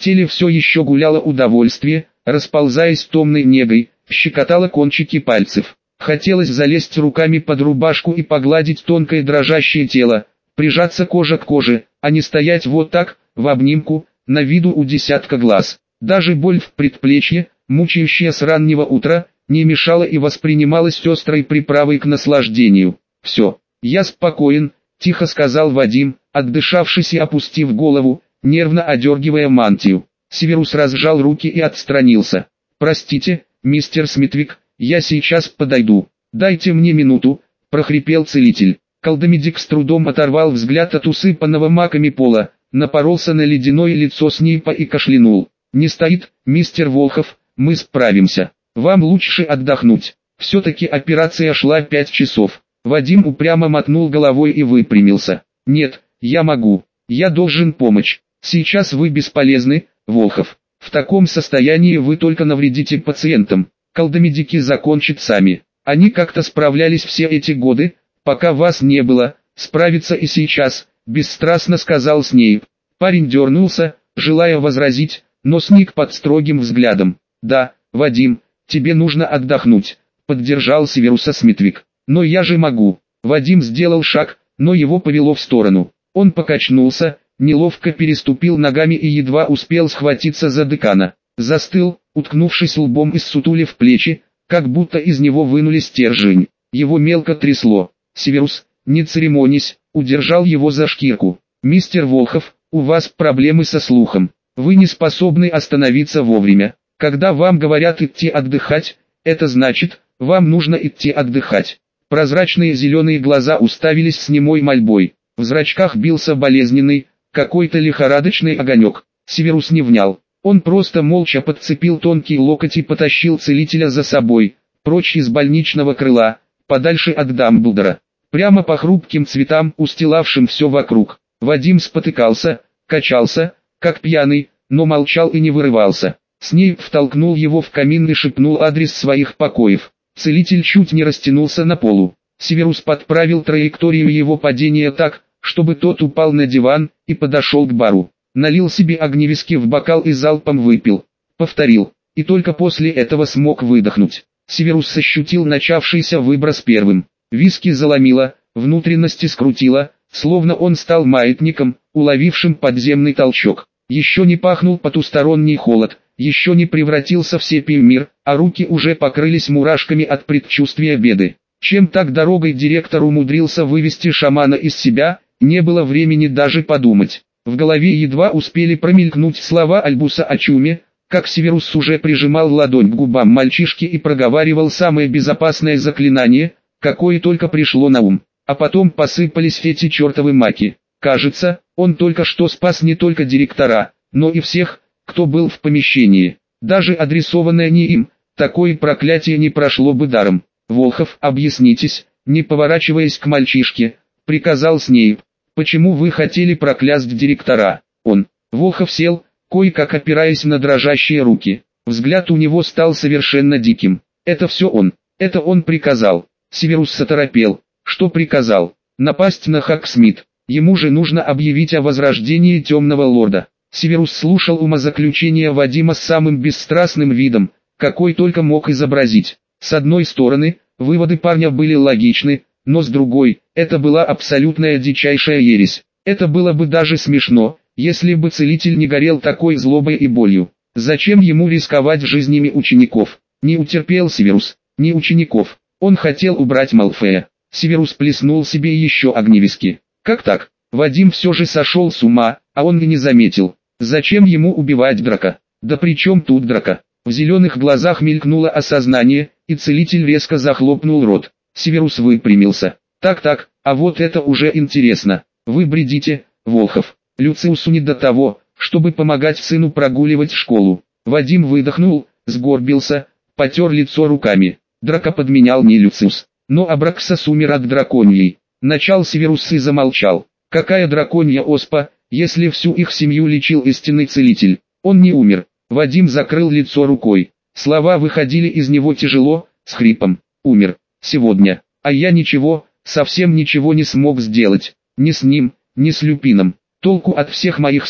теле все еще гуляло удовольствие, расползаясь томной негой, щекотало кончики пальцев. Хотелось залезть руками под рубашку и погладить тонкое дрожащее тело, прижаться кожа к коже, а не стоять вот так, в обнимку, на виду у десятка глаз. Даже боль в предплечье, мучающая с раннего утра, не мешала и воспринималась острой приправой к наслаждению. «Все, я спокоен», – тихо сказал Вадим, отдышавшись и опустив голову, нервно одергивая мантию. Северус разжал руки и отстранился. «Простите, мистер Смитвик, я сейчас подойду. Дайте мне минуту», – прохрипел целитель. Колдомедик с трудом оторвал взгляд от усыпанного маками пола, напоролся на ледяное лицо Снейпа и кашлянул. «Не стоит, мистер Волхов, мы справимся. Вам лучше отдохнуть. Все-таки операция шла 5 часов». Вадим упрямо мотнул головой и выпрямился. «Нет, я могу. Я должен помочь. Сейчас вы бесполезны, Волхов. В таком состоянии вы только навредите пациентам. Колдомедики закончат сами. Они как-то справлялись все эти годы, пока вас не было, справиться и сейчас», – бесстрастно сказал Снейп. Парень дернулся, желая возразить, но сник под строгим взглядом. «Да, Вадим, тебе нужно отдохнуть», – поддержал Северуса Смитвик. «Но я же могу». Вадим сделал шаг, но его повело в сторону. Он покачнулся, неловко переступил ногами и едва успел схватиться за декана. Застыл, уткнувшись лбом и ссутулив плечи, как будто из него вынули стержень. Его мелко трясло. «Северус, не церемонись», – удержал его за шкирку. «Мистер Волхов, у вас проблемы со слухом. Вы не способны остановиться вовремя. Когда вам говорят идти отдыхать, это значит, вам нужно идти отдыхать». Прозрачные зеленые глаза уставились с немой мольбой. В зрачках бился болезненный, какой-то лихорадочный огонек. Северус не внял. Он просто молча подцепил тонкий локоть и потащил целителя за собой, прочь из больничного крыла, подальше от Дамблдора. Прямо по хрупким цветам, устилавшим все вокруг. Вадим спотыкался, качался, как пьяный, но молчал и не вырывался. Снейп втолкнул его в камин и шепнул адрес своих покоев. Целитель чуть не растянулся на полу. Северус подправил траекторию его падения так, чтобы тот упал на диван, и подошел к бару. Налил себе огневиски в бокал и залпом выпил. Повторил, и только после этого смог выдохнуть. Северус ощутил начавшийся выброс первым. Виски заломило, внутренности скрутило, словно он стал маятником, уловившим подземный толчок. Еще не пахнул потусторонний холод, еще не превратился в сепию мир, а руки уже покрылись мурашками от предчувствия беды. Чем так дорогой директор умудрился вывести шамана из себя, не было времени даже подумать. В голове едва успели промелькнуть слова Альбуса о чуме, как Северус уже прижимал ладонь к губам мальчишки и проговаривал самое безопасное заклинание, какое только пришло на ум. А потом посыпались эти чертовы маки. Кажется, он только что спас не только директора, но и всех, кто был в помещении. Даже адресованное не им, такое проклятие не прошло бы даром. «Волхов, объяснитесь», не поворачиваясь к мальчишке, приказал Снейп. «Почему вы хотели проклясть директора?» Волхов сел, кое-как опираясь на дрожащие руки. Взгляд у него стал совершенно диким. «Это все он. Это он приказал». Северус оторопел. «Что приказал?» «Напасть на Хаксмит. Ему же нужно объявить о возрождении Темного Лорда». Северус слушал умозаключения Вадима с самым бесстрастным видом, какой только мог изобразить. С одной стороны, выводы парня были логичны, но с другой, это была абсолютная дичайшая ересь. Это было бы даже смешно, если бы целитель не горел такой злобой и болью. Зачем ему рисковать жизнями учеников? Не утерпел Северус, не учеников. Он хотел убрать Малфоя. Северус плеснул себе еще огневиски. Как так? Вадим все же сошел с ума, а он и не заметил. Зачем ему убивать Драка? Да при чем тут Драка? В зеленых глазах мелькнуло осознание, и целитель резко захлопнул рот. Северус выпрямился. Так, а вот это уже интересно. Вы бредите, Волхов. Люциусу не до того, чтобы помогать сыну прогуливать школу. Вадим выдохнул, сгорбился, потер лицо руками. Драка подменял не Люциус, но Абраксас умер от драконьей. Начал Северус и замолчал. Какая драконья оспа, если всю их семью лечил истинный целитель? Он не умер. Вадим закрыл лицо рукой. Слова выходили из него тяжело, с хрипом. Умер. Сегодня. А я ничего, совсем ничего не смог сделать. Ни с ним, ни с Люпином. Толку от всех моих сил.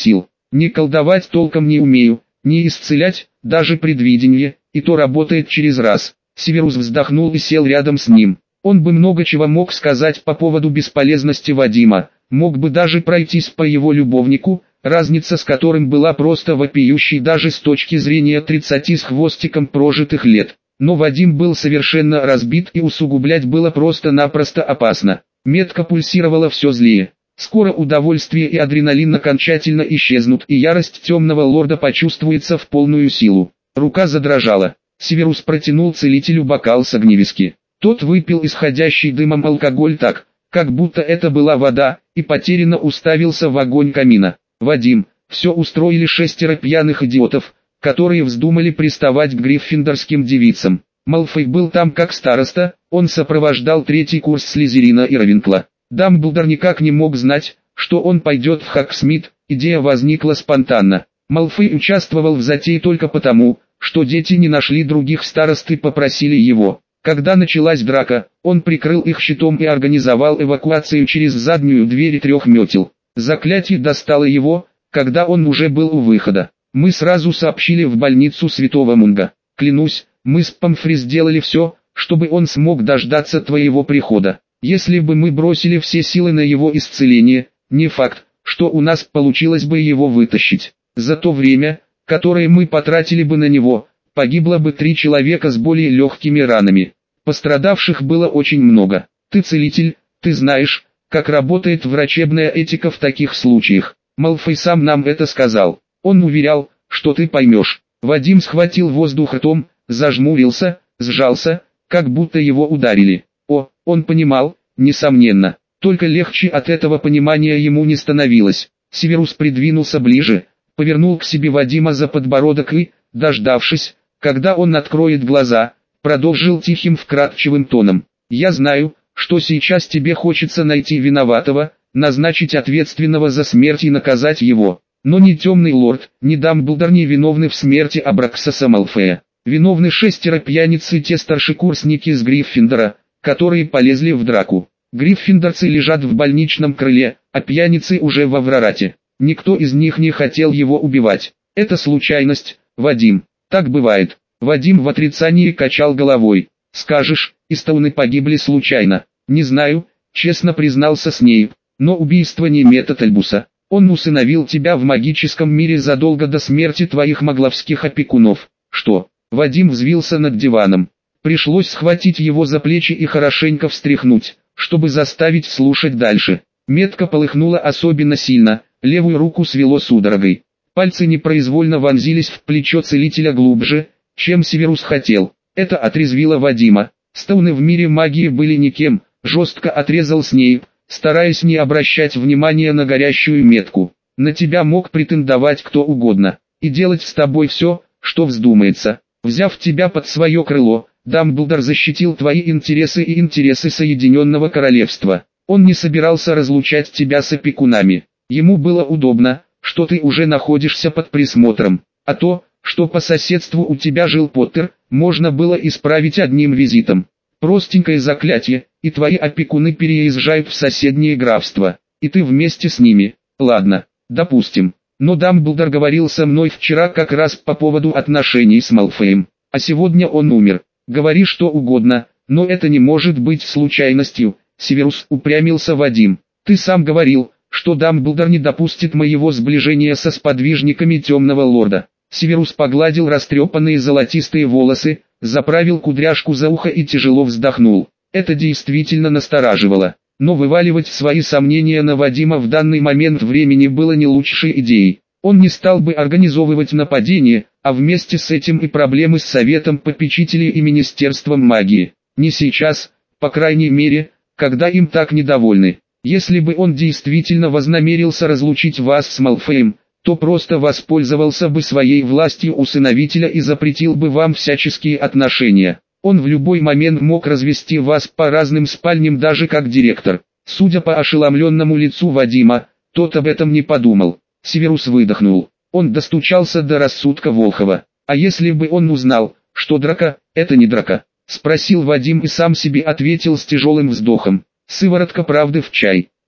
Не колдовать толком не умею, не исцелять, даже предвидение, и то работает через раз. Северус вздохнул и сел рядом с ним. Он бы много чего мог сказать по поводу бесполезности Вадима, мог бы даже пройтись по его любовнику, разница с которым была просто вопиющей даже с точки зрения 30 с хвостиком прожитых лет. Но Вадим был совершенно разбит и усугублять было просто-напросто опасно. Метка пульсировала все злее. Скоро удовольствие и адреналин окончательно исчезнут, и ярость темного лорда почувствуется в полную силу. Рука задрожала. Северус протянул целителю бокал с огневиски. Тот выпил исходящий дымом алкоголь так, как будто это была вода, и потерянно уставился в огонь камина. «Вадим, все устроили 6 пьяных идиотов, которые вздумали приставать к гриффиндорским девицам. Малфой был там как староста, он сопровождал 3-й курс Слизерина и Равенкла. Дамблдор никак не мог знать, что он пойдет в Хогсмит, идея возникла спонтанно. Малфой участвовал в затее только потому, что дети не нашли других старост и попросили его. Когда началась драка, он прикрыл их щитом и организовал эвакуацию через заднюю дверь 3 метел. Заклятие достало его, когда он уже был у выхода. Мы сразу сообщили в больницу Святого Мунга. Клянусь, мы с Помфри сделали все, чтобы он смог дождаться твоего прихода. Если бы мы бросили все силы на его исцеление, не факт, что у нас получилось бы его вытащить. За то время, которое мы потратили бы на него, погибло бы 3 человека с более легкими ранами. Пострадавших было очень много. Ты целитель, ты знаешь, как работает врачебная этика в таких случаях. Малфой сам нам это сказал. Он уверял, что ты поймешь. Вадим схватил воздух ртом, зажмурился, сжался, как будто его ударили. О, он понимал, несомненно. Только легче от этого понимания ему не становилось. Северус придвинулся ближе, повернул к себе Вадима за подбородок и, дождавшись, когда он откроет глаза, продолжил тихим вкрадчивым тоном. «Я знаю, что сейчас тебе хочется найти виноватого, назначить ответственного за смерть и наказать его. Но ни Темный Лорд, ни Дамблдор не виновны в смерти Абраксаса Малфоя. Виновны 6 пьяниц и те старшекурсники из Гриффиндора, которые полезли в драку. Гриффиндорцы лежат в больничном крыле, а пьяницы уже во Аврорате. Никто из них не хотел его убивать. Это случайность, Вадим. Так бывает». Вадим в отрицании качал головой. «Скажешь, Истауны погибли случайно?» «Не знаю», честно признался Снейп. «Но убийство не метод Альбуса. Он усыновил тебя в магическом мире задолго до смерти твоих магловских опекунов». «Что?» Вадим взвился над диваном. Пришлось схватить его за плечи и хорошенько встряхнуть, чтобы заставить слушать дальше. Метка полыхнула особенно сильно, левую руку свело судорогой. Пальцы непроизвольно вонзились в плечо целителя глубже, чем Северус хотел. Это отрезвило Вадима. Стауны в мире магии были никем, жестко отрезал Снейп, стараясь не обращать внимания на горящую метку. На тебя мог претендовать кто угодно, и делать с тобой все, что вздумается. Взяв тебя под свое крыло, Дамблдор защитил твои интересы и интересы Соединенного Королевства. Он не собирался разлучать тебя с опекунами. Ему было удобно, что ты уже находишься под присмотром, а то, что по соседству у тебя жил Поттер, можно было исправить одним визитом. Простенькое заклятие, и твои опекуны переезжают в соседнее графство, и ты вместе с ними. Ладно, допустим. Но Дамблдор говорил со мной вчера как раз по поводу отношений с Малфоем, а сегодня он умер. Говори что угодно, но это не может быть случайностью. Северус, упрямился Вадим. Ты сам говорил, что Дамблдор не допустит моего сближения со сподвижниками Темного Лорда. Северус погладил растрепанные золотистые волосы, заправил кудряшку за ухо и тяжело вздохнул. Это действительно настораживало. Но вываливать свои сомнения на Вадима в данный момент времени было не лучшей идеей. Он не стал бы организовывать нападение, а вместе с этим и проблемы с Советом Попечителей и Министерством магии. Не сейчас, по крайней мере, когда им так недовольны. Если бы он действительно вознамерился разлучить вас с Малфоем, то просто воспользовался бы своей властью усыновителя и запретил бы вам всяческие отношения. Он в любой момент мог развести вас по разным спальням даже как директор. Судя по ошеломленному лицу Вадима, тот об этом не подумал. Северус выдохнул. Он достучался до рассудка Волхова. А если бы он узнал, что драка – это не драка? Спросил Вадим и сам себе ответил с тяжелым вздохом. Сыворотка правды в чай.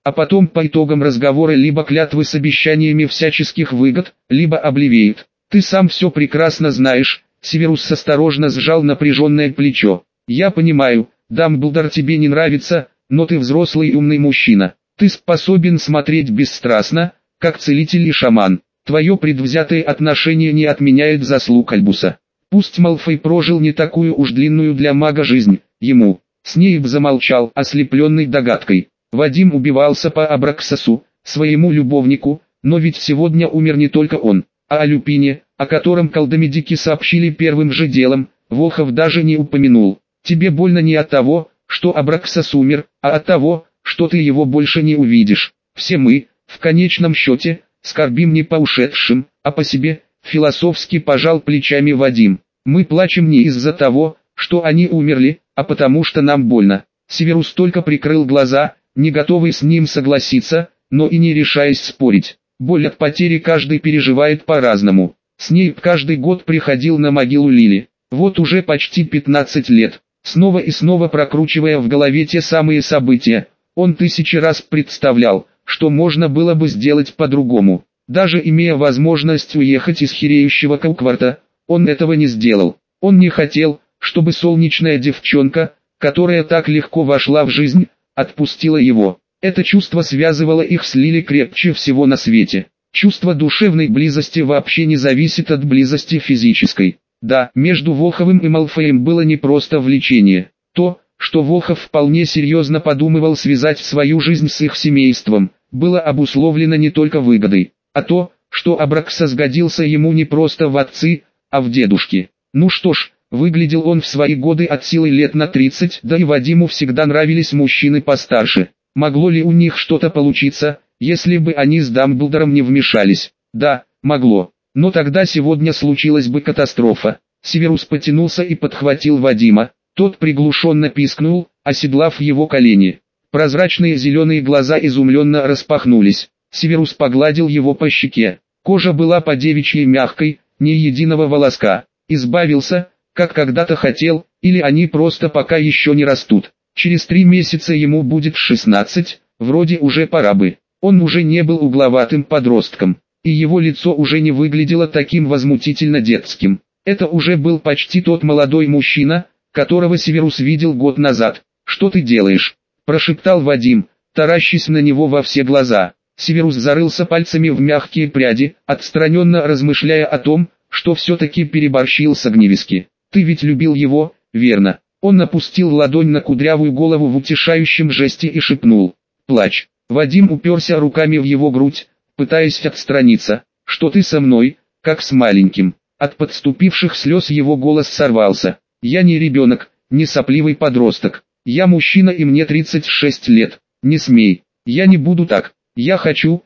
а потом по итогам разговора либо клятвы с обещаниями всяческих выгод, либо обливеет. Ты сам все прекрасно знаешь. Северус осторожно сжал напряженное плечо. Я понимаю, Дамблдор тебе не нравится, но ты взрослый и умный мужчина. Ты способен смотреть бесстрастно, как целитель и шаман. Твое предвзятое отношение не отменяет заслуг Альбуса. Пусть Малфой прожил не такую уж длинную для мага жизнь, ему. Снейп замолчал, ослепленный догадкой. Вадим убивался по Абраксасу, своему любовнику, но ведь сегодня умер не только он, а о Люпине, о котором колдомедики сообщили первым же делом, Волхов даже не упомянул. Тебе больно не от того, что Абраксас умер, а от того, что ты его больше не увидишь. Все мы, в конечном счете, скорбим не по ушедшим, а по себе, философски пожал плечами Вадим. Мы плачем не из-за того, что они умерли, а потому что нам больно. Северус только прикрыл глаза, не готовый с ним согласиться, но и не решаясь спорить. Боль от потери каждый переживает по-разному. Снейп каждый год приходил на могилу Лили. Вот уже почти 15 лет. Снова и снова прокручивая в голове те самые события, он тысячи раз представлял, что можно было бы сделать по-другому. Даже имея возможность уехать из хиреющего Калкварта, он этого не сделал. Он не хотел, чтобы солнечная девчонка, которая так легко вошла в жизнь, отпустила его. Это чувство связывало их с Лили крепче всего на свете. Чувство душевной близости вообще не зависит от близости физической. Да, между Волховым и Малфоем было не просто влечение. То, что Волхов вполне серьезно подумывал связать свою жизнь с их семейством, было обусловлено не только выгодой, а то, что Абраксас годился ему не просто в отцы, а в дедушки. Ну что ж, выглядел он в свои годы от силы лет на 30, да и Вадиму всегда нравились мужчины постарше. Могло ли у них что-то получиться, если бы они с Дамблдором не вмешались? Да, могло. Но тогда сегодня случилась бы катастрофа. Северус потянулся и подхватил Вадима. Тот приглушенно пискнул, оседлав его колени. Прозрачные зеленые глаза изумленно распахнулись. Северус погладил его по щеке. Кожа была по девичьей мягкой, ни единого волоска. Избавился, как когда-то хотел, или они просто пока еще не растут. Через 3 месяца ему будет 16, вроде уже пора бы. Он уже не был угловатым подростком, и его лицо уже не выглядело таким возмутительно детским. Это уже был почти тот молодой мужчина, которого Северус видел год назад. «Что ты делаешь?» – прошептал Вадим, таращась на него во все глаза. Северус зарылся пальцами в мягкие пряди, отстраненно размышляя о том, что все-таки переборщил с Огневиски. «Ты ведь любил его, верно?» Он опустил ладонь на кудрявую голову в утешающем жесте и шепнул: «Плачь». Вадим уперся руками в его грудь, пытаясь отстраниться. «Что ты со мной, как с маленьким?» От подступивших слез его голос сорвался. «Я не ребенок, не сопливый подросток. Я мужчина и мне 36 лет. Не смей. Я не буду так. Я хочу,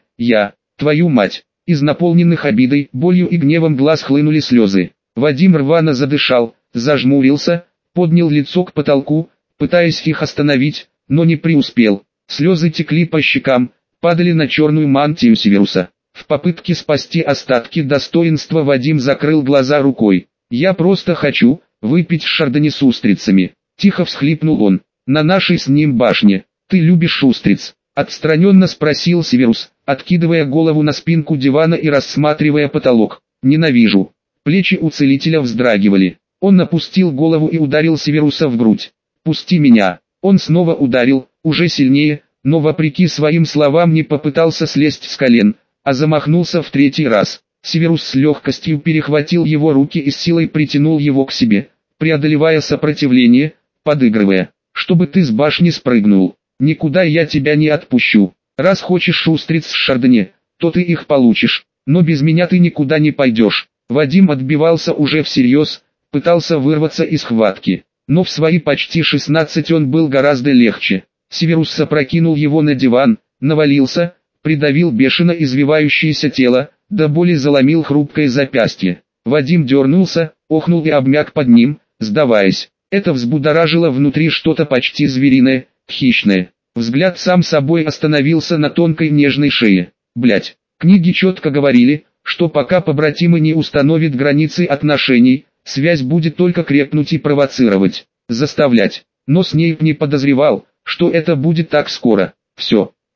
твою мать». Из наполненных обидой, болью и гневом глаз хлынули слезы. Вадим рвано задышал, зажмурился, поднял лицо к потолку, пытаясь их остановить, но не преуспел. Слезы текли по щекам, падали на черную мантию Северуса. В попытке спасти остатки достоинства Вадим закрыл глаза рукой. «Я просто хочу выпить шардоне с устрицами», — тихо всхлипнул он. «На нашей с ним башне. Ты любишь устриц?» — отстраненно спросил Северус, откидывая голову на спинку дивана и рассматривая потолок. «Ненавижу». Плечи у целителя вздрагивали. Он опустил голову и ударил Северуса в грудь. «Пусти меня». Он снова ударил, уже сильнее, но вопреки своим словам не попытался слезть с колен, а замахнулся в 3-й раз. Северус с легкостью перехватил его руки и с силой притянул его к себе, преодолевая сопротивление, подыгрывая. «Чтобы ты с башни спрыгнул. Никуда я тебя не отпущу. Раз хочешь устриц с шардоне, то ты их получишь, но без меня ты никуда не пойдешь». Вадим отбивался уже всерьез, пытался вырваться из схватки, но в свои почти 16 он был гораздо легче. Северус опрокинул его на диван, навалился, придавил бешено извивающееся тело, до боли заломил хрупкое запястье. Вадим дернулся, охнул и обмяк под ним, сдаваясь. Это взбудоражило внутри что-то почти звериное, хищное. Взгляд сам собой остановился на тонкой нежной шее. Блять, книги четко говорили, что пока побратимы не установят границы отношений, связь будет только крепнуть и провоцировать, заставлять. Но Снейп не подозревал, что это будет так скоро. Все,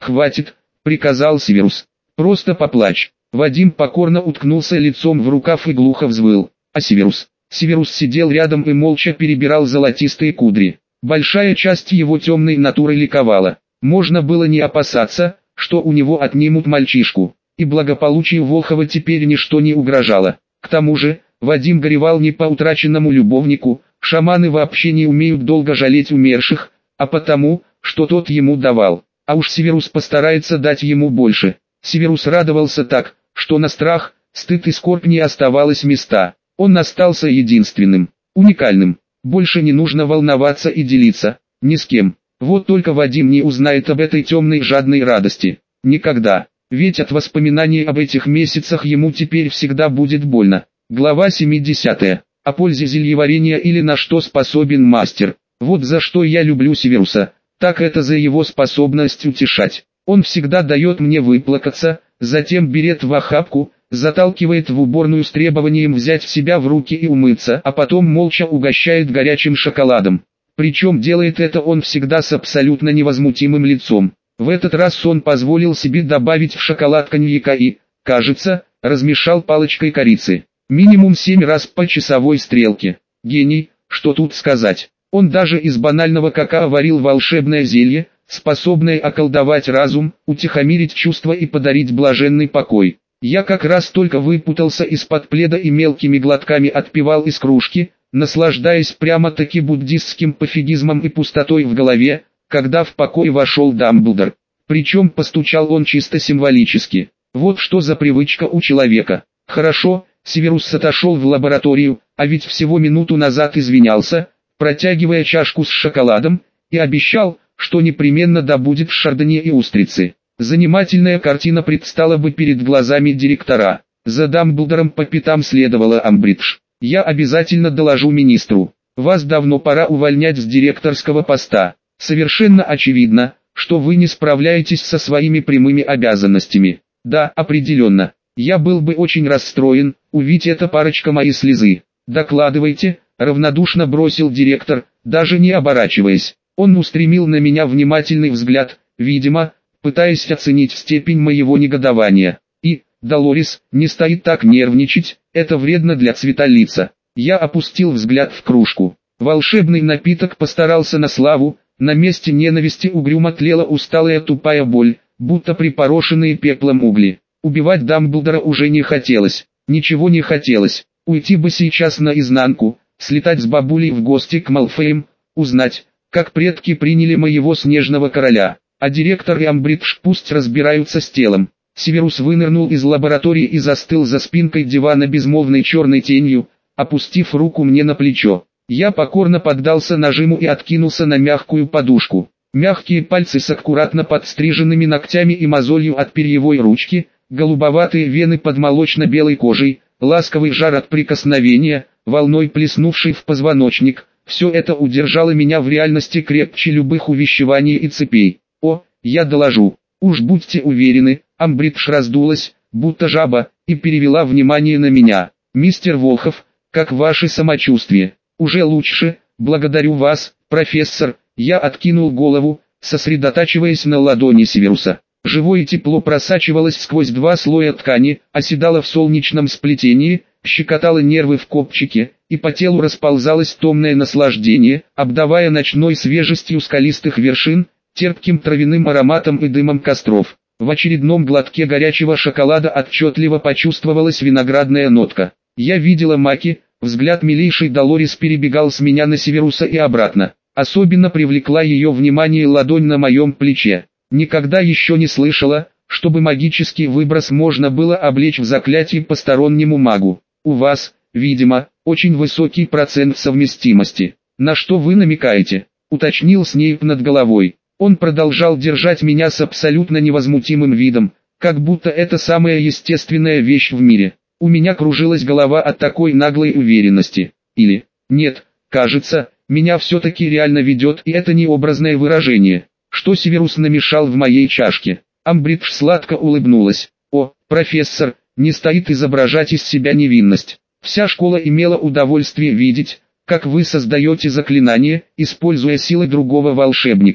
«Хватит», — приказал Северус. «Просто поплачь». Вадим покорно уткнулся лицом в рукав и глухо взвыл. А Северус сидел рядом и молча перебирал золотистые кудри. Большая часть его темной натуры ликовала. Можно было не опасаться, что у него отнимут мальчишку, и благополучию Волхова теперь ничто не угрожало. К тому же, Вадим горевал не по утраченному любовнику, шаманы вообще не умеют долго жалеть умерших, а потому, что тот ему давал. А уж Северус постарается дать ему больше. Северус радовался так, что на страх, стыд и скорбь не оставалось места. Он остался единственным, уникальным. Больше не нужно волноваться и делиться, ни с кем. Вот только Вадим не узнает об этой темной жадной радости. Никогда. Ведь от воспоминаний об этих месяцах ему теперь всегда будет больно. Глава 70. О пользе зельеварения или на что способен мастер. Вот за что я люблю Северуса, так это за его способность утешать. Он всегда дает мне выплакаться, затем берет в охапку, заталкивает в уборную с требованием взять себя в руки и умыться, а потом молча угощает горячим шоколадом. Причем делает это он всегда с абсолютно невозмутимым лицом. В этот раз он позволил себе добавить в шоколад коньяка и, кажется, размешал палочкой корицы. Минимум 7 раз по часовой стрелке. Гений, что тут сказать. Он даже из банального какао варил волшебное зелье, способное околдовать разум, утихомирить чувства и подарить блаженный покой. Я как раз только выпутался из-под пледа и мелкими глотками отпивал из кружки, наслаждаясь прямо-таки буддистским пофигизмом и пустотой в голове, когда в покой вошел Дамблдор. Причем постучал он чисто символически. Вот что за привычка у человека. Хорошо, Северус отошел в лабораторию, а ведь всего минуту назад извинялся, протягивая чашку с шоколадом, и обещал, что непременно добудет шардоне и устрицы. Занимательная картина предстала бы перед глазами директора. За Дамблдором по пятам следовала Амбридж. «Я обязательно доложу министру. Вас давно пора увольнять с директорского поста. Совершенно очевидно, что вы не справляетесь со своими прямыми обязанностями». «Да, определенно. Я был бы очень расстроен, увидеть эта парочка мои слезы». «Докладывайте», — равнодушно бросил директор, даже не оборачиваясь. Он устремил на меня внимательный взгляд, видимо, пытаясь оценить степень моего негодования. И, Долорес, не стоит так нервничать, это вредно для цвета лица. Я опустил взгляд в кружку. Волшебный напиток постарался на славу, на месте ненависти угрюмо тлела усталая тупая боль, будто припорошенные пеплом угли. Убивать Дамблдора уже не хотелось, ничего не хотелось. Уйти бы сейчас наизнанку, слетать с бабулей в гости к Малфоям, узнать, как предки приняли моего снежного короля. А директор и Амбридж пусть разбираются с телом. Северус вынырнул из лаборатории и застыл за спинкой дивана безмолвной черной тенью, опустив руку мне на плечо. Я покорно поддался нажиму и откинулся на мягкую подушку. Мягкие пальцы с аккуратно подстриженными ногтями и мозолью от перьевой ручки, голубоватые вены под молочно-белой кожей, ласковый жар от прикосновения, волной плеснувший в позвоночник. Все это удержало меня в реальности крепче любых увещеваний и цепей. «О, я доложу. Уж будьте уверены», — Амбридж раздулась, будто жаба, и перевела внимание на меня. «Мистер Волхов, как ваше самочувствие?» «Уже лучше, благодарю вас, профессор». Я откинул голову, сосредотачиваясь на ладони Северуса. Живое тепло просачивалось сквозь 2 слоя ткани, оседало в солнечном сплетении, щекотало нервы в копчике, и по телу расползалось томное наслаждение, обдавая ночной свежестью скалистых вершин, терпким травяным ароматом и дымом костров. В очередном глотке горячего шоколада отчетливо почувствовалась виноградная нотка. Я видела маки, взгляд милейшей Долорес перебегал с меня на Северуса и обратно. Особенно привлекла ее внимание ладонь на моем плече. Никогда еще не слышала, чтобы магический выброс можно было облечь в заклятие постороннему магу. У вас, видимо, очень высокий процент совместимости. На что вы намекаете? Уточнил Снейп над головой. Он продолжал держать меня с абсолютно невозмутимым видом, как будто это самая естественная вещь в мире. У меня кружилась голова от такой наглой уверенности. Или, нет, кажется, меня все-таки реально ведет, и это не образное выражение. Что Северус намешал в моей чашке? Амбридж сладко улыбнулась. «О, профессор, не стоит изображать из себя невинность. Вся школа имела удовольствие видеть, как вы создаете заклинание, используя силы другого волшебника.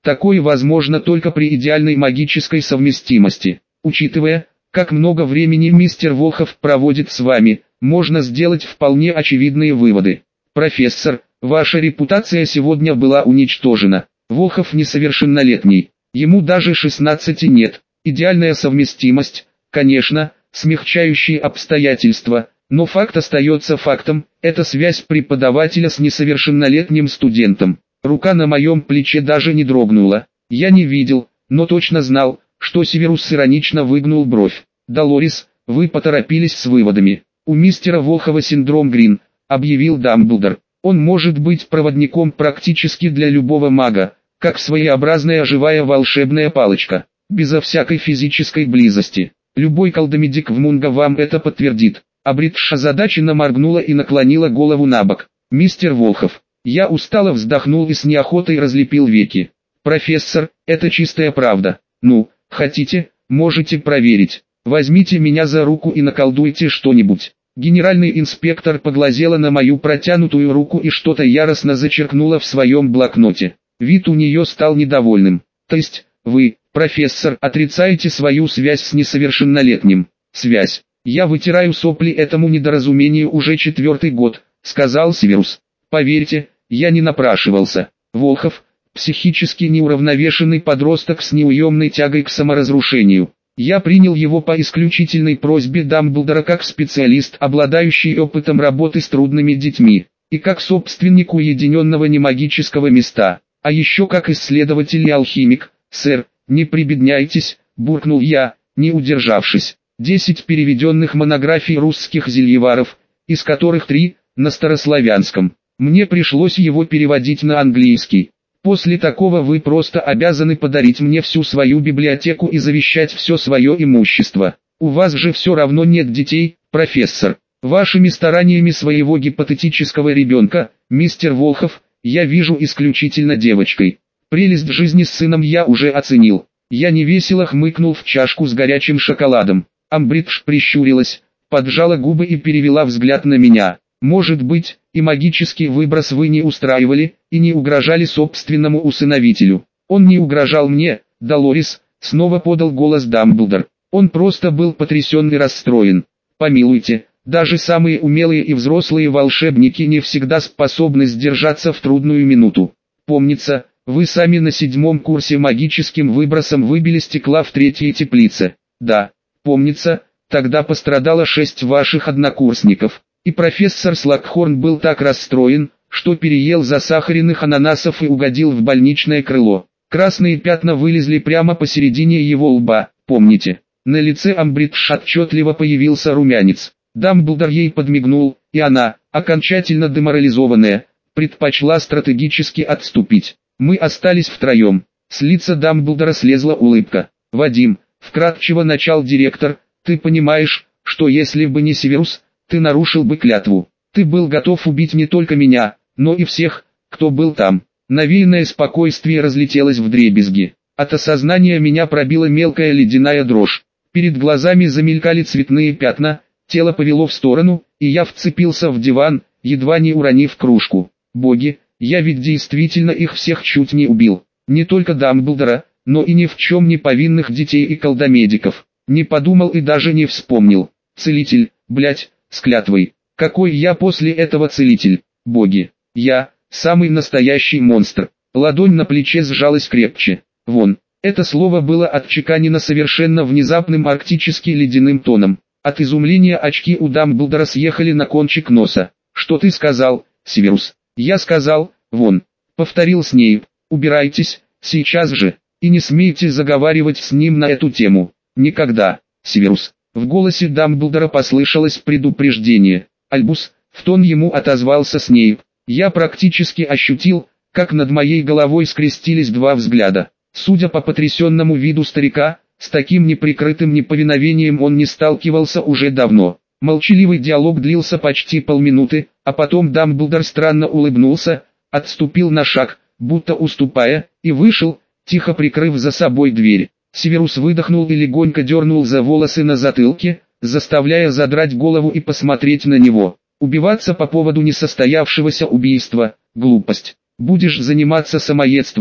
Такое возможно только при идеальной магической совместимости. Учитывая, как много времени мистер Волхов проводит с вами, можно сделать вполне очевидные выводы. Профессор, ваша репутация сегодня была уничтожена. Волхов несовершеннолетний, ему даже 16 нет. Идеальная совместимость, конечно, смягчающие обстоятельства, но факт остается фактом, это связь преподавателя с несовершеннолетним студентом. Рука на моем плече даже не дрогнула. Я не видел, но точно знал, что Северус иронично выгнул бровь. «Долорес, вы поторопились с выводами. У мистера Волхова синдром Грин», — объявил Дамблдор. «Он может быть проводником практически для любого мага, как своеобразная живая волшебная палочка, безо всякой физической близости. Любой колдомедик в Мунго вам это подтвердит». Абридж озадаченно моргнула и наклонила голову набок. «Мистер Волхов». Я устало вздохнул и с неохотой разлепил веки. «Профессор, это чистая правда. Ну, хотите, можете проверить. Возьмите меня за руку и наколдуйте что-нибудь». Генеральный инспектор поглазела на мою протянутую руку и что-то яростно зачеркнула в своем блокноте. Вид у нее стал недовольным. «То есть, вы, профессор, отрицаете свою связь с несовершеннолетним?» «Связь. Я вытираю сопли этому недоразумению уже 4-й год», — сказал Северус. «Поверьте, я не напрашивался. Волхов — психически неуравновешенный подросток с неуемной тягой к саморазрушению. Я принял его по исключительной просьбе Дамблдора как специалист, обладающий опытом работы с трудными детьми, и как собственник уединенного немагического места, а еще как исследователь и алхимик. Сэр, не прибедняйтесь», — буркнул я, не удержавшись. 10 переведенных монографий русских зельеваров, из которых 3 на старославянском. Мне пришлось его переводить на английский. После такого вы просто обязаны подарить мне всю свою библиотеку и завещать все свое имущество. У вас же все равно нет детей, профессор. Вашими стараниями своего гипотетического ребенка, мистер Волхов, я вижу исключительно девочкой. Прелесть жизни с сыном я уже оценил. Я невесело хмыкнул в чашку с горячим шоколадом. Амбридж прищурилась, поджала губы и перевела взгляд на меня. «Может быть, и магический выброс вы не устраивали, и не угрожали собственному усыновителю». «Он не угрожал мне, Долорес», — снова подал голос Дамблдор. «Он просто был потрясен и расстроен. Помилуйте, даже самые умелые и взрослые волшебники не всегда способны сдержаться в трудную минуту. Помнится, вы сами на 7-м курсе магическим выбросом выбили стекла в 3-й теплице». «Да, помнится, тогда пострадало 6 ваших однокурсников». И профессор Слакхорн был так расстроен, что переел засахаренных ананасов и угодил в больничное крыло. Красные пятна вылезли прямо посередине его лба, помните? На лице Амбридж отчетливо появился румянец. Дамблдор ей подмигнул, и она, окончательно деморализованная, предпочла стратегически отступить. Мы остались втроем. С лица Дамблдора слезла улыбка. «Вадим», — вкратчиво начал директор, — «ты понимаешь, что если бы не Северус, ты нарушил бы клятву. Ты был готов убить не только меня, но и всех, кто был там». Навеянное спокойствие разлетелось вдребезги. От осознания меня пробила мелкая ледяная дрожь. Перед глазами замелькали цветные пятна, тело повело в сторону, и я вцепился в диван, едва не уронив кружку. Боги, я ведь действительно их всех чуть не убил. Не только Дамблдора, но и ни в чем не повинных детей и колдомедиков. Не подумал и даже не вспомнил. Целитель, блять, с клятвой. Какой я после этого целитель? Боги, я, самый настоящий монстр. Ладонь на плече сжалась крепче. Вон, это слово было отчеканено совершенно внезапным арктически ледяным тоном. От изумления очки у Дамблдора съехали на кончик носа. «Что ты сказал, Северус?» «Я сказал, вон», — повторил Снейп. «Убирайтесь, сейчас же, и не смейте заговаривать с ним на эту тему. Никогда, Северус». В голосе Дамблдора послышалось предупреждение. «Альбус», — в тон ему отозвался Снейп. Я практически ощутил, как над моей головой скрестились два взгляда. Судя по потрясенному виду старика, с таким неприкрытым неповиновением он не сталкивался уже давно. Молчаливый диалог длился почти полминуты, а потом Дамблдор странно улыбнулся, отступил на шаг, будто уступая, и вышел, тихо прикрыв за собой дверь. Северус выдохнул и легонько дернул за волосы на затылке, заставляя задрать голову и посмотреть на него. Убиваться по поводу несостоявшегося убийства – глупость. Будешь заниматься самоедством,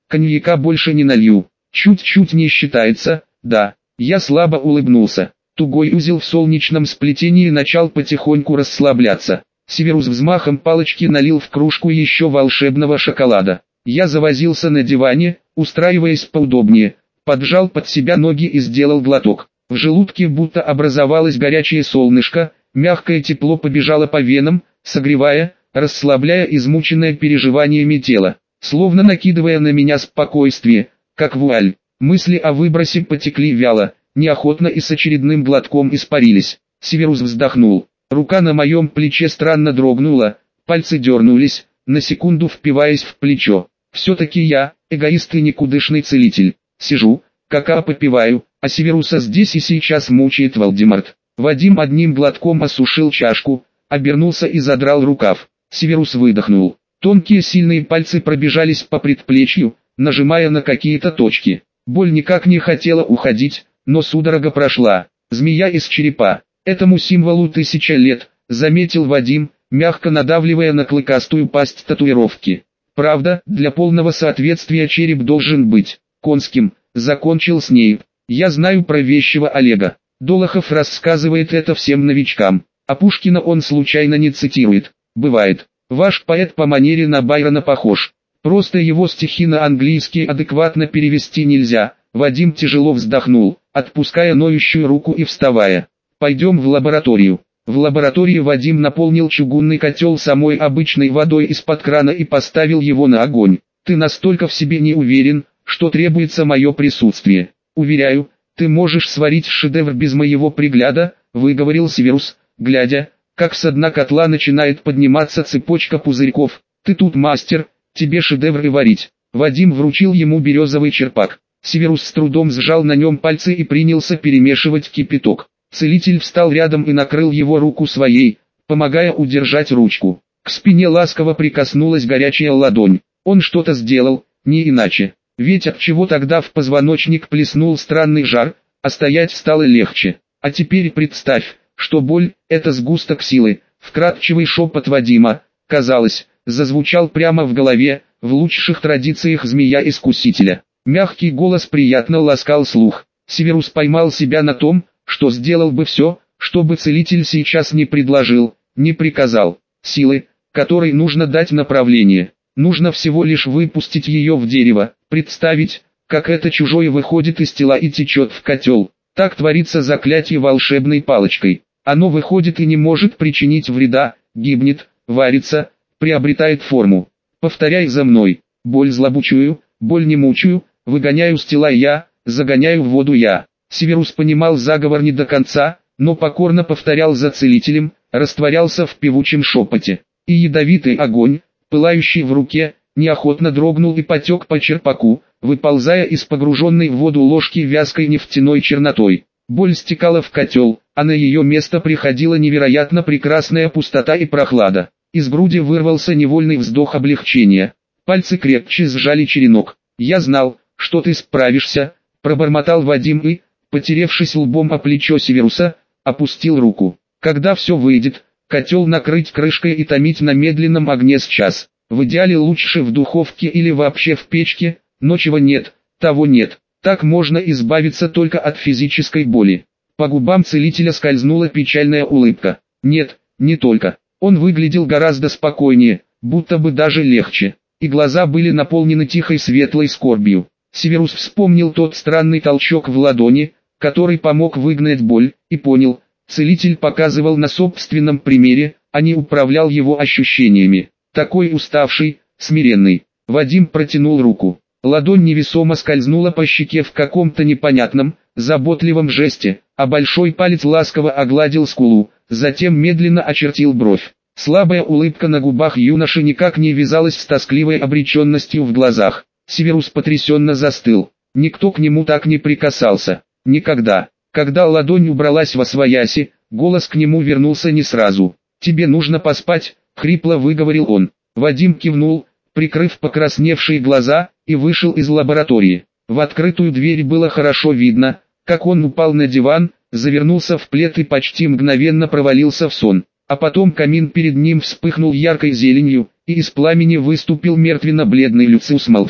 коньяка больше не налью. Чуть-чуть не считается, да. Я слабо улыбнулся. Тугой узел в солнечном сплетении начал потихоньку расслабляться. Северус взмахом палочки налил в кружку еще волшебного шоколада. Я завозился на диване, устраиваясь поудобнее, поджал под себя ноги и сделал глоток. В желудке будто образовалось горячее солнышко, мягкое тепло побежало по венам, согревая, расслабляя измученное переживаниями тело, словно накидывая на меня спокойствие, как вуаль. Мысли о выбросе потекли вяло, неохотно и с очередным глотком испарились. Северус вздохнул. Рука на моем плече странно дрогнула, пальцы дернулись, на секунду впиваясь в плечо. Все-таки я, эгоист и никудышный целитель. Сижу, кака попиваю, а Северуса здесь и сейчас мучает Вальдемарт. Вадим одним глотком осушил чашку, обернулся и задрал рукав. Северус выдохнул. Тонкие сильные пальцы пробежались по предплечью, нажимая на какие-то точки. Боль никак не хотела уходить, но судорога прошла. Змея из черепа. Этому символу 1000 лет, заметил Вадим, мягко надавливая на клыкастую пасть татуировки. Правда, для полного соответствия череп должен быть конским, закончил с ней. Я знаю про вещего Олега. Долохов рассказывает это всем новичкам, а Пушкина он случайно не цитирует. Бывает. Ваш поэт по манере на Байрона похож. Просто его стихи на английский адекватно перевести нельзя. Вадим тяжело вздохнул, отпуская ноющую руку и вставая. Пойдем в лабораторию. В лаборатории Вадим наполнил чугунный котел самой обычной водой из-под крана и поставил его на огонь. Ты настолько в себе не уверен, что требуется мое присутствие. Уверяю, ты можешь сварить шедевр без моего пригляда, выговорил Северус, глядя, как со дна котла начинает подниматься цепочка пузырьков. Ты тут мастер, тебе шедевры варить. Вадим вручил ему березовый черпак. Северус с трудом сжал на нем пальцы и принялся перемешивать кипяток. Целитель встал рядом и накрыл его руку своей, помогая удержать ручку. К спине ласково прикоснулась горячая ладонь. Он что-то сделал, не иначе. Ведь от чего тогда в позвоночник плеснул странный жар, а стоять стало легче. А теперь представь, что боль – это сгусток силы. Вкрадчивый шепот Вадима, казалось, зазвучал прямо в голове, в лучших традициях змея-искусителя. Мягкий голос приятно ласкал слух. Северус поймал себя на том, что сделал бы все, чтобы целитель сейчас не предложил, не приказал. Силы, которой нужно дать направление. Нужно всего лишь выпустить ее в дерево, представить, как это чужое выходит из тела и течет в котел. Так творится заклятие волшебной палочкой. Оно выходит и не может причинить вреда, гибнет, варится, приобретает форму. Повторяй за мной. Боль злобучую, боль немучую, выгоняю с тела я, загоняю в воду я. Северус понимал заговор не до конца, но покорно повторял за целителем, растворялся в певучем шепоте. И ядовитый огонь, пылающий в руке, неохотно дрогнул и потек по черпаку, выползая из погруженной в воду ложки вязкой нефтяной чернотой. Боль стекала в котел, а на ее место приходила невероятно прекрасная пустота и прохлада. Из груди вырвался невольный вздох облегчения. Пальцы крепче сжали черенок. «Я знал, что ты справишься», — пробормотал Вадим и, потеревшись лбом о плечо Северуса, опустил руку. «Когда все выйдет, котел накрыть крышкой и томить на медленном огне с час. В идеале лучше в духовке или вообще в печке, но чего нет, того нет. Так можно избавиться только от физической боли». По губам целителя скользнула печальная улыбка. Нет, не только. Он выглядел гораздо спокойнее, будто бы даже легче. И глаза были наполнены тихой светлой скорбью. Северус вспомнил тот странный толчок в ладони, который помог выгнать боль, и понял, целитель показывал на собственном примере, а не управлял его ощущениями. Такой уставший, смиренный. Вадим протянул руку. Ладонь невесомо скользнула по щеке в каком-то непонятном, заботливом жесте, а большой палец ласково огладил скулу, затем медленно очертил бровь. Слабая улыбка на губах юноши никак не вязалась с тоскливой обреченностью в глазах. Северус потрясенно застыл. Никто к нему так не прикасался. Никогда. Когда ладонь убралась восвояси, голос к нему вернулся не сразу. «Тебе нужно поспать», — хрипло выговорил он. Вадим кивнул, прикрыв покрасневшие глаза, и вышел из лаборатории. В открытую дверь было хорошо видно, как он упал на диван, завернулся в плед и почти мгновенно провалился в сон. А потом камин перед ним вспыхнул яркой зеленью, и из пламени выступил мертвенно-бледный Люциус Малфой.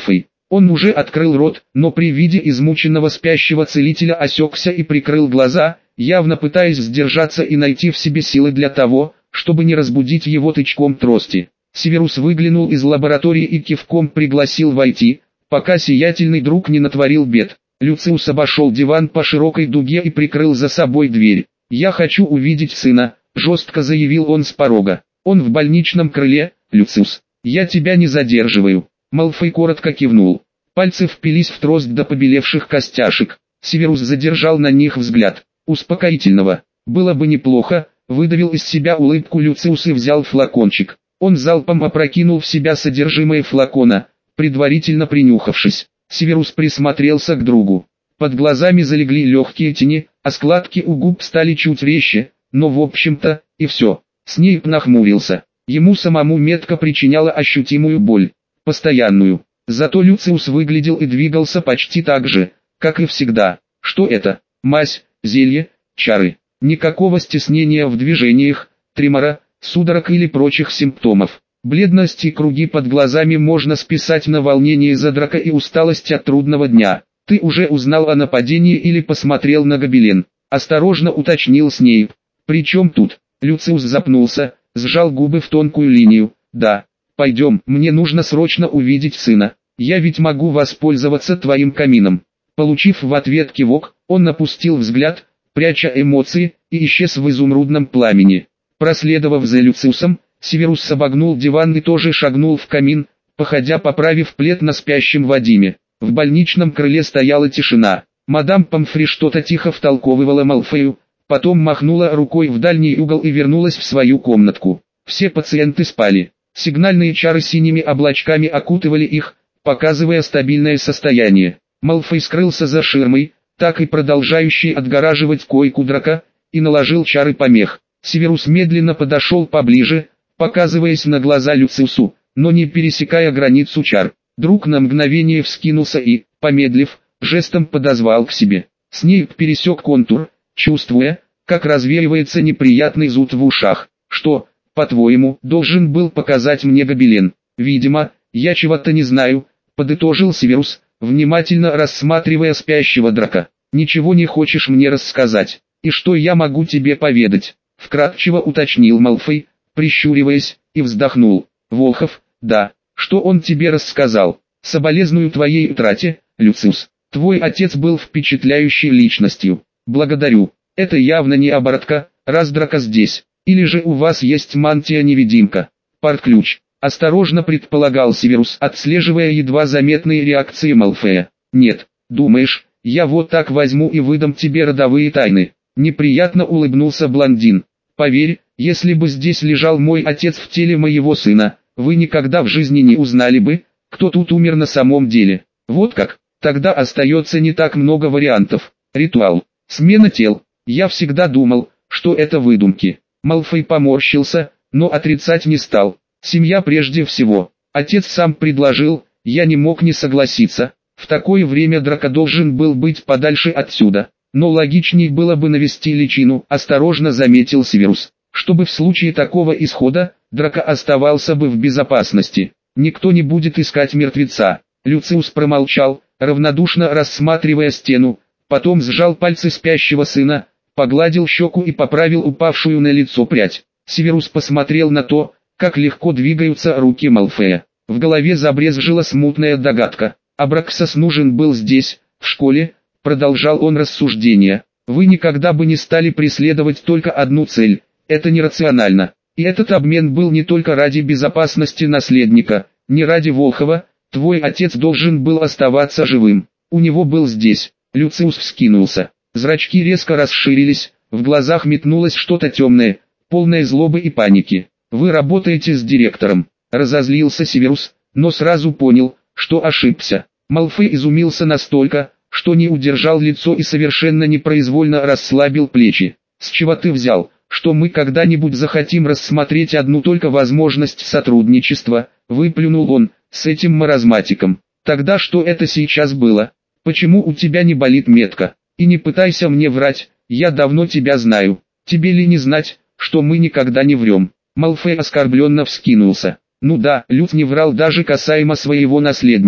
Он уже открыл рот, но при виде измученного спящего целителя осекся и прикрыл глаза, явно пытаясь сдержаться и найти в себе силы для того, чтобы не разбудить его тычком трости. Северус выглянул из лаборатории и кивком пригласил войти, пока сиятельный друг не натворил бед. Люциус обошел диван по широкой дуге и прикрыл за собой дверь. «Я хочу увидеть сына», — жестко заявил он с порога. «Он в больничном крыле, Люциус. Я тебя не задерживаю». Малфой коротко кивнул. Пальцы впились в трость до побелевших костяшек. Северус задержал на них взгляд. «Успокоительного. Было бы неплохо», — выдавил из себя улыбку Люциус и взял флакончик. Он залпом опрокинул в себя содержимое флакона, предварительно принюхавшись. Северус присмотрелся к другу. Под глазами залегли легкие тени, а складки у губ стали чуть резче, но в общем-то, и все. Снейп нахмурился. Ему самому метка причиняла ощутимую боль. Постоянную. Зато Люциус выглядел и двигался почти так же, как и всегда. Что это? Мазь, зелье, чары. Никакого стеснения в движениях, тремора, судорог или прочих симптомов. Бледность и круги под глазами можно списать на волнение из-за драка и усталость от трудного дня. «Ты уже узнал о нападении или посмотрел на гобелен?» – осторожно уточнил Снейп. «При чем тут?» Люциус запнулся, сжал губы в тонкую линию. «Да. Пойдем, мне нужно срочно увидеть сына. Я ведь могу воспользоваться твоим камином». Получив в ответ кивок, он опустил взгляд, пряча эмоции, и исчез в изумрудном пламени. Проследовав за Люциусом, Северус обогнул диван и тоже шагнул в камин, походя поправив плед на спящем Вадиме. В больничном крыле стояла тишина. Мадам Помфри что-то тихо втолковывала Малфою, потом махнула рукой в дальний угол и вернулась в свою комнатку. Все пациенты спали. Сигнальные чары синими облачками окутывали их, показывая стабильное состояние. Малфой скрылся за ширмой, так и продолжающей отгораживать койку драка, и наложил чары помех. Северус медленно подошел поближе, показываясь на глаза Люциусу, но не пересекая границу чар. Друг на мгновение вскинулся и, помедлив, жестом подозвал к себе. Снейп пересек контур, чувствуя, как развеивается неприятный зуд в ушах. «Что, по-твоему, должен был показать мне гобелен?» «Видимо, я чего-то не знаю», — подытожил Северус, внимательно рассматривая спящего драка. «Ничего не хочешь мне рассказать? И что я могу тебе поведать?» — вкратчиво уточнил Малфой, прищуриваясь, и вздохнул. «Волхов, да, что он тебе рассказал?» «Соболезную твоей утрате, Люциус. Твой отец был впечатляющей личностью». «Благодарю. Это явно не оборотка, раз драка здесь. Или же у вас есть мантия-невидимка?» «Порт-ключ», — осторожно предполагал Северус, отслеживая едва заметные реакции Малфоя. «Нет, думаешь, я вот так возьму и выдам тебе родовые тайны?» Неприятно улыбнулся блондин. «Поверь, если бы здесь лежал мой отец в теле моего сына, вы никогда в жизни не узнали бы, кто тут умер на самом деле. Вот как, тогда остается не так много вариантов. Ритуал. Смена тел. Я всегда думал, что это выдумки». Малфой поморщился, но отрицать не стал. «Семья прежде всего. Отец сам предложил, я не мог не согласиться. В такое время драка должен был быть подальше отсюда. Но логичней было бы навести личину», — осторожно заметил Северус. «Чтобы в случае такого исхода, драка оставался бы в безопасности. Никто не будет искать мертвеца». Люциус промолчал, равнодушно рассматривая стену, потом сжал пальцы спящего сына, погладил щеку и поправил упавшую на лицо прядь. Северус посмотрел на то, как легко двигаются руки Малфоя. В голове забрезжила смутная догадка. «Абраксас нужен был здесь, в школе», — продолжал он рассуждение. «Вы никогда бы не стали преследовать только одну цель. Это нерационально. И этот обмен был не только ради безопасности наследника, не ради Волхова. Твой отец должен был оставаться живым. У него был здесь». Люциус вскинулся. Зрачки резко расширились, в глазах метнулось что-то темное, полное злобы и паники. «Вы работаете с директором», — разозлился Северус, но сразу понял, что ошибся. Малфой изумился настолько, что не удержал лицо и совершенно непроизвольно расслабил плечи. «С чего ты взял, что мы когда-нибудь захотим рассмотреть одну только возможность сотрудничества?» — выплюнул он, с этим маразматиком. «Тогда что это сейчас было? Почему у тебя не болит метка? И не пытайся мне врать, я давно тебя знаю. Тебе ли не знать, что мы никогда не врем?» Малфой оскорбленно вскинулся. «Ну да, Люц не врал даже касаемо своего наследника.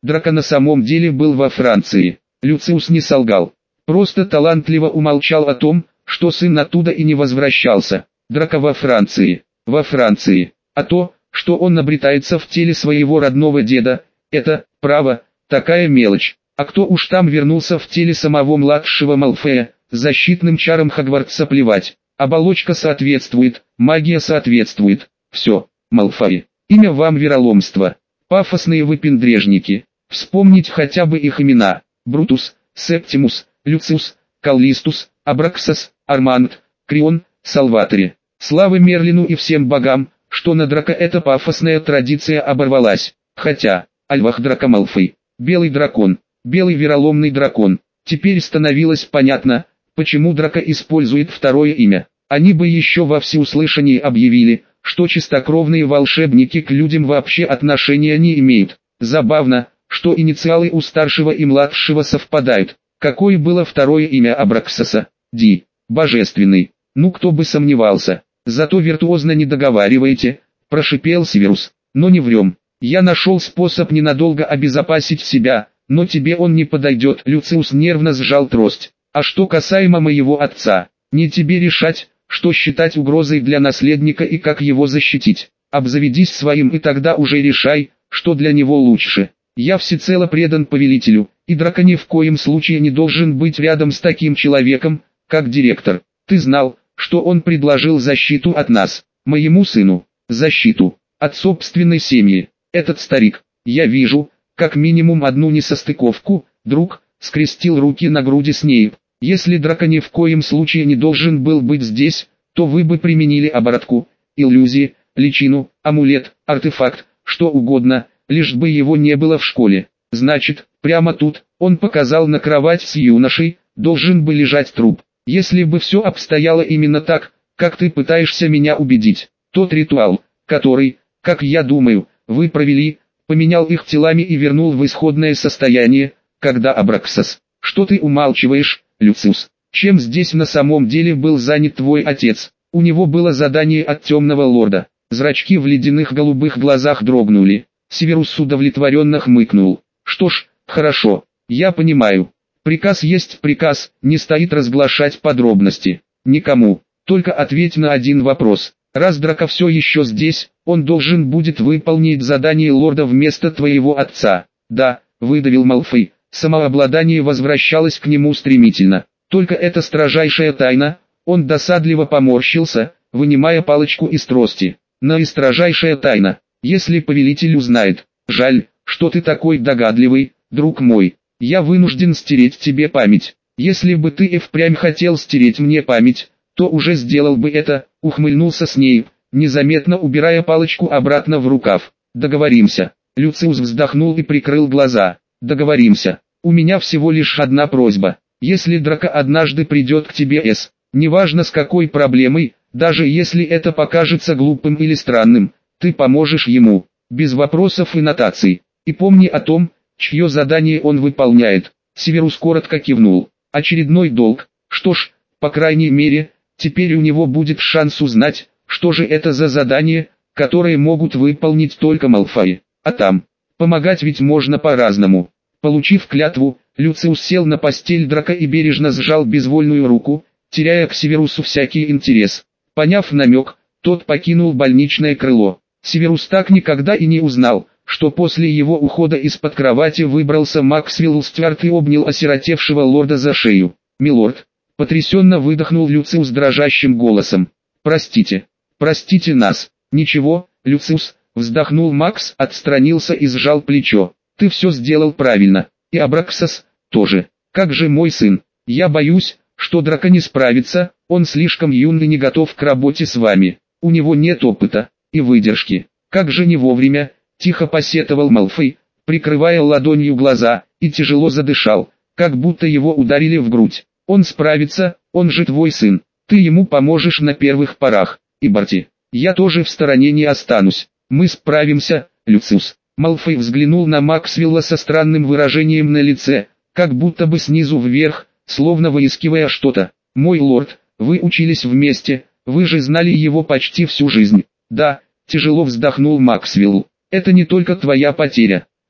Драко на самом деле был во Франции. Люциус не солгал. Просто талантливо умолчал о том, что сын оттуда и не возвращался. Драко во Франции. Во Франции. А то, что он обретается в теле своего родного деда, это, право, такая мелочь. А кто уж там вернулся в теле самого младшего Малфоя, защитным чарам Хогвартса плевать. Оболочка соответствует, магия соответствует. Все, Малфои. Имя вам вероломство. Пафосные выпендрежники. Вспомнить хотя бы их имена. Брутус, Септимус, Люциус, Каллистус, Абраксас, Арманд, Крион, Салватори. Слава Мерлину и всем богам, что на Драко эта пафосная традиция оборвалась. Хотя, Альвах Драко Малфой, белый дракон, белый вероломный дракон. Теперь становилось понятно, почему Драко использует второе имя. Они бы еще во всеуслышании объявили, что чистокровные волшебники к людям вообще отношения не имеют. Забавно, что инициалы у старшего и младшего совпадают. Какое было второе имя Абраксаса? Ди. Божественный. Ну кто бы сомневался. Зато виртуозно не договариваете, прошипел Северус. Но не врем. Я нашел способ ненадолго обезопасить себя, но тебе он не подойдет. Люциус нервно сжал трость. А что касаемо моего отца, не тебе решать, что считать угрозой для наследника и как его защитить. Обзаведись своим и тогда уже решай, что для него лучше. Я всецело предан повелителю, и Драко ни в коем случае не должен быть рядом с таким человеком, как директор. Ты знал, что он предложил защиту от нас, моему сыну, защиту от собственной семьи. Этот старик, я вижу, как минимум одну несостыковку, друг, скрестил руки на груди Снейп. Если Драко ни в коем случае не должен был быть здесь, то вы бы применили оборотку, иллюзии, личину, амулет, артефакт, что угодно, лишь бы его не было в школе. Значит, прямо тут, он показал на кровать с юношей, должен бы лежать труп. Если бы все обстояло именно так, как ты пытаешься меня убедить, тот ритуал, который, как я думаю, вы провели, поменял их телами и вернул в исходное состояние, когда Абраксас. Что ты умалчиваешь, Люциус? Чем здесь на самом деле был занят твой отец? У него было задание от темного лорда. Зрачки в ледяных голубых глазах дрогнули. Северус удовлетворенно хмыкнул. Что ж, хорошо, я понимаю. Приказ есть приказ, не стоит разглашать подробности. Никому. Только ответь на один вопрос. Раз Драко все еще здесь, он должен будет выполнить задание лорда вместо твоего отца. Да, выдавил Малфой. Самообладание возвращалось к нему стремительно. Только это строжайшая тайна. Он досадливо поморщился, вынимая палочку из трости. Но и строжайшая тайна. Если повелитель узнает. Жаль, что ты такой догадливый, друг мой. Я вынужден стереть тебе память. Если бы ты и впрямь хотел стереть мне память, то уже сделал бы это, ухмыльнулся Снейп, незаметно убирая палочку обратно в рукав. Договоримся. Люциус вздохнул и прикрыл глаза. Договоримся. У меня всего лишь одна просьба. Если Драко однажды придет к тебе неважно с какой проблемой, даже если это покажется глупым или странным, ты поможешь ему, без вопросов и нотаций. И помни о том, чье задание он выполняет. Северус коротко кивнул. Очередной долг. Что ж, по крайней мере, теперь у него будет шанс узнать, что же это за задание, которое могут выполнить только Малфои. А там, помогать ведь можно по-разному. Получив клятву, Люциус сел на постель Драко и бережно сжал безвольную руку, теряя к Северусу всякий интерес. Поняв намек, тот покинул больничное крыло. Северус так никогда и не узнал, что после его ухода из-под кровати выбрался Максвелл Стюарт и обнял осиротевшего лорда за шею. «Милорд», — потрясенно выдохнул Люциус дрожащим голосом. «Простите, простите нас». «Ничего, Люциус», — вздохнул Макс, отстранился и сжал плечо. «Ты все сделал правильно. И Абраксас тоже. Как же мой сын? Я боюсь, что Драко не справится, он слишком юн и не готов к работе с вами. У него нет опыта и выдержки. Как же не вовремя», — тихо посетовал Малфой, прикрывая ладонью глаза, и тяжело задышал, как будто его ударили в грудь. «Он справится, он же твой сын. Ты ему поможешь на первых порах. И Барти, я тоже в стороне не останусь. Мы справимся, Люциус». Малфой взглянул на Максвелла со странным выражением на лице, как будто бы снизу вверх, словно выискивая что-то. «Мой лорд, вы учились вместе, вы же знали его почти всю жизнь». «Да», — тяжело вздохнул Максвелл, — «это не только твоя потеря.